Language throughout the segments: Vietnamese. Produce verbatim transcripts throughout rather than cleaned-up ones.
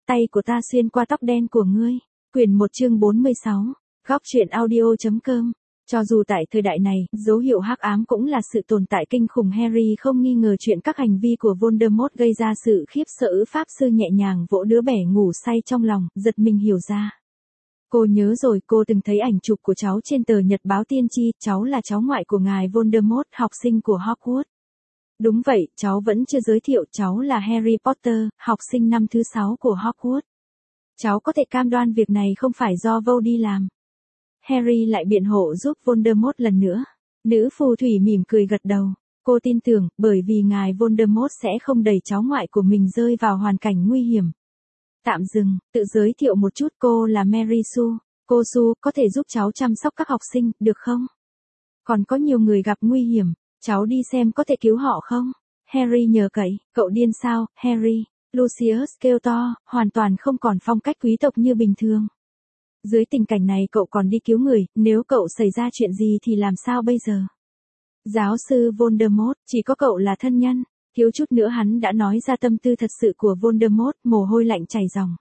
tay của ta xuyên qua tóc đen của ngươi. Quyển một chương bốn mươi sáu, góc truyện audio.com. Cho dù tại thời đại này, dấu hiệu hắc ám cũng là sự tồn tại kinh khủng, Harry không nghi ngờ chuyện các hành vi của Voldemort gây ra sự khiếp sợ. Pháp sư nhẹ nhàng vỗ đứa bé ngủ say trong lòng, giật mình hiểu ra. Cô nhớ rồi, cô từng thấy ảnh chụp của cháu trên tờ nhật báo tiên tri, cháu là cháu ngoại của ngài Voldemort, học sinh của Hogwarts. Đúng vậy, cháu vẫn chưa giới thiệu, cháu là Harry Potter, học sinh năm thứ sáu của Hogwarts. Cháu có thể cam đoan việc này không phải do Vô đi làm. Harry lại biện hộ giúp Voldemort lần nữa. Nữ phù thủy mỉm cười gật đầu. Cô tin tưởng, bởi vì ngài Voldemort sẽ không đẩy cháu ngoại của mình rơi vào hoàn cảnh nguy hiểm. Tạm dừng, tự giới thiệu một chút, cô là Mary Sue. Cô Sue, có thể giúp cháu chăm sóc các học sinh, được không? Còn có nhiều người gặp nguy hiểm, cháu đi xem có thể cứu họ không? Harry nhờ cậy, cậu điên sao, Harry? Lucius kêu to, hoàn toàn không còn phong cách quý tộc như bình thường. Dưới tình cảnh này cậu còn đi cứu người, nếu cậu xảy ra chuyện gì thì làm sao bây giờ? Giáo sư Voldemort, chỉ có cậu là thân nhân. Thiếu chút nữa hắn đã nói ra tâm tư thật sự của Voldemort, mồ hôi lạnh chảy ròng.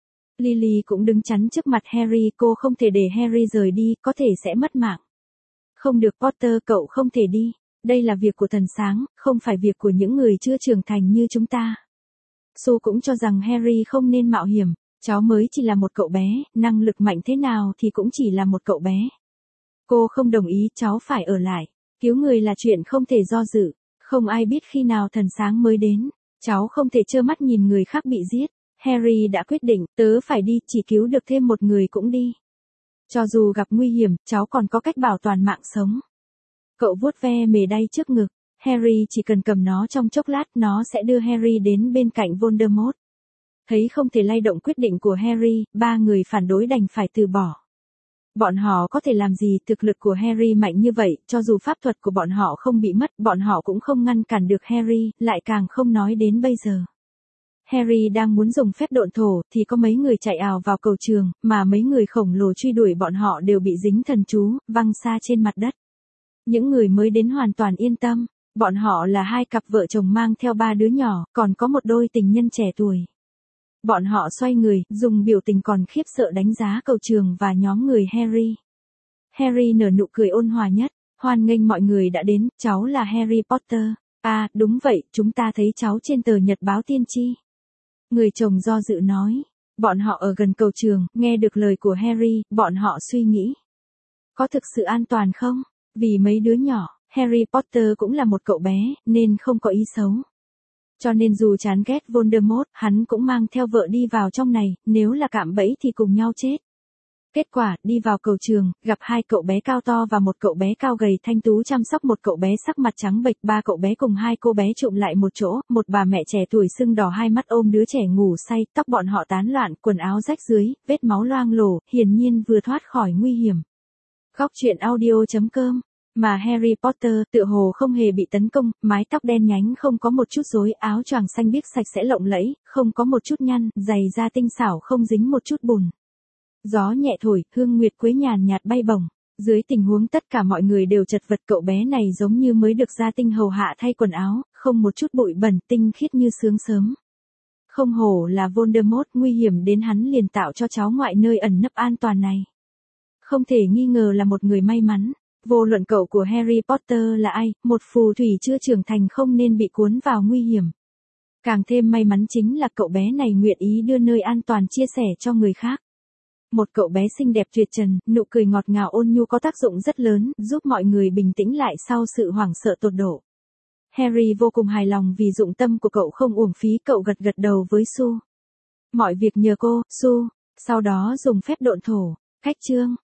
Lily cũng đứng chắn trước mặt Harry, cô không thể để Harry rời đi, có thể sẽ mất mạng. Không được Potter, cậu không thể đi. Đây là việc của thần sáng, không phải việc của những người chưa trưởng thành như chúng ta. Sue cũng cho rằng Harry không nên mạo hiểm, cháu mới chỉ là một cậu bé, năng lực mạnh thế nào thì cũng chỉ là một cậu bé. Cô không đồng ý, cháu phải ở lại. Cứu người là chuyện không thể do dự, không ai biết khi nào thần sáng mới đến. Cháu không thể trơ mắt nhìn người khác bị giết. Harry đã quyết định, tớ phải đi, chỉ cứu được thêm một người cũng đi. Cho dù gặp nguy hiểm, cháu còn có cách bảo toàn mạng sống. Cậu vuốt ve mề đay trước ngực. Harry chỉ cần cầm nó trong chốc lát, nó sẽ đưa Harry đến bên cạnh Voldemort. Thấy không thể lay động quyết định của Harry, ba người phản đối đành phải từ bỏ. Bọn họ có thể làm gì, thực lực của Harry mạnh như vậy, cho dù pháp thuật của bọn họ không bị mất, bọn họ cũng không ngăn cản được Harry, lại càng không nói đến bây giờ. Harry đang muốn dùng phép độn thổ, thì có mấy người chạy ào vào cầu trường, mà mấy người khổng lồ truy đuổi bọn họ đều bị dính thần chú, văng xa trên mặt đất. Những người mới đến hoàn toàn yên tâm, bọn họ là hai cặp vợ chồng mang theo ba đứa nhỏ, còn có một đôi tình nhân trẻ tuổi. Bọn họ xoay người, dùng biểu tình còn khiếp sợ đánh giá cầu trường và nhóm người Harry. Harry nở nụ cười ôn hòa nhất, hoan nghênh mọi người đã đến, cháu là Harry Potter. À, đúng vậy, chúng ta thấy cháu trên tờ nhật báo tiên tri. Người chồng do dự nói, bọn họ ở gần cầu trường, nghe được lời của Harry, bọn họ suy nghĩ. Có thực sự an toàn không? Vì mấy đứa nhỏ, Harry Potter cũng là một cậu bé, nên không có ý xấu. Cho nên dù chán ghét Voldemort, hắn cũng mang theo vợ đi vào trong này, nếu là cạm bẫy thì cùng nhau chết. Kết quả, đi vào cầu trường, gặp hai cậu bé cao to và một cậu bé cao gầy thanh tú chăm sóc một cậu bé sắc mặt trắng bệch, ba cậu bé cùng hai cô bé trụm lại một chỗ, một bà mẹ trẻ tuổi sưng đỏ hai mắt ôm đứa trẻ ngủ say, tóc bọn họ tán loạn, quần áo rách dưới, vết máu loang lổ, hiển nhiên vừa thoát khỏi nguy hiểm. Góc truyện audio.com. Mà Harry Potter tựa hồ không hề bị tấn công, mái tóc đen nhánh không có một chút rối, áo choàng xanh biếc sạch sẽ lộng lẫy, không có một chút nhăn, giày da tinh xảo không dính một chút bùn. Gió nhẹ thổi, hương nguyệt quế nhàn nhạt bay bổng. Dưới tình huống tất cả mọi người đều chật vật, cậu bé này giống như mới được gia tinh hầu hạ thay quần áo, không một chút bụi bẩn, tinh khiết như sương sớm. Không hổ là Voldemort, nguy hiểm đến hắn liền tạo cho cháu ngoại nơi ẩn nấp an toàn này. Không thể nghi ngờ là một người may mắn. Vô luận cậu của Harry Potter là ai, một phù thủy chưa trưởng thành không nên bị cuốn vào nguy hiểm. Càng thêm may mắn chính là cậu bé này nguyện ý đưa nơi an toàn chia sẻ cho người khác. Một cậu bé xinh đẹp tuyệt trần, nụ cười ngọt ngào ôn nhu có tác dụng rất lớn, giúp mọi người bình tĩnh lại sau sự hoảng sợ tột độ. Harry vô cùng hài lòng vì dụng tâm của cậu không uổng phí, cậu gật gật đầu với Sue. Mọi việc nhờ cô, Sue, sau đó dùng phép độn thổ. Cách chương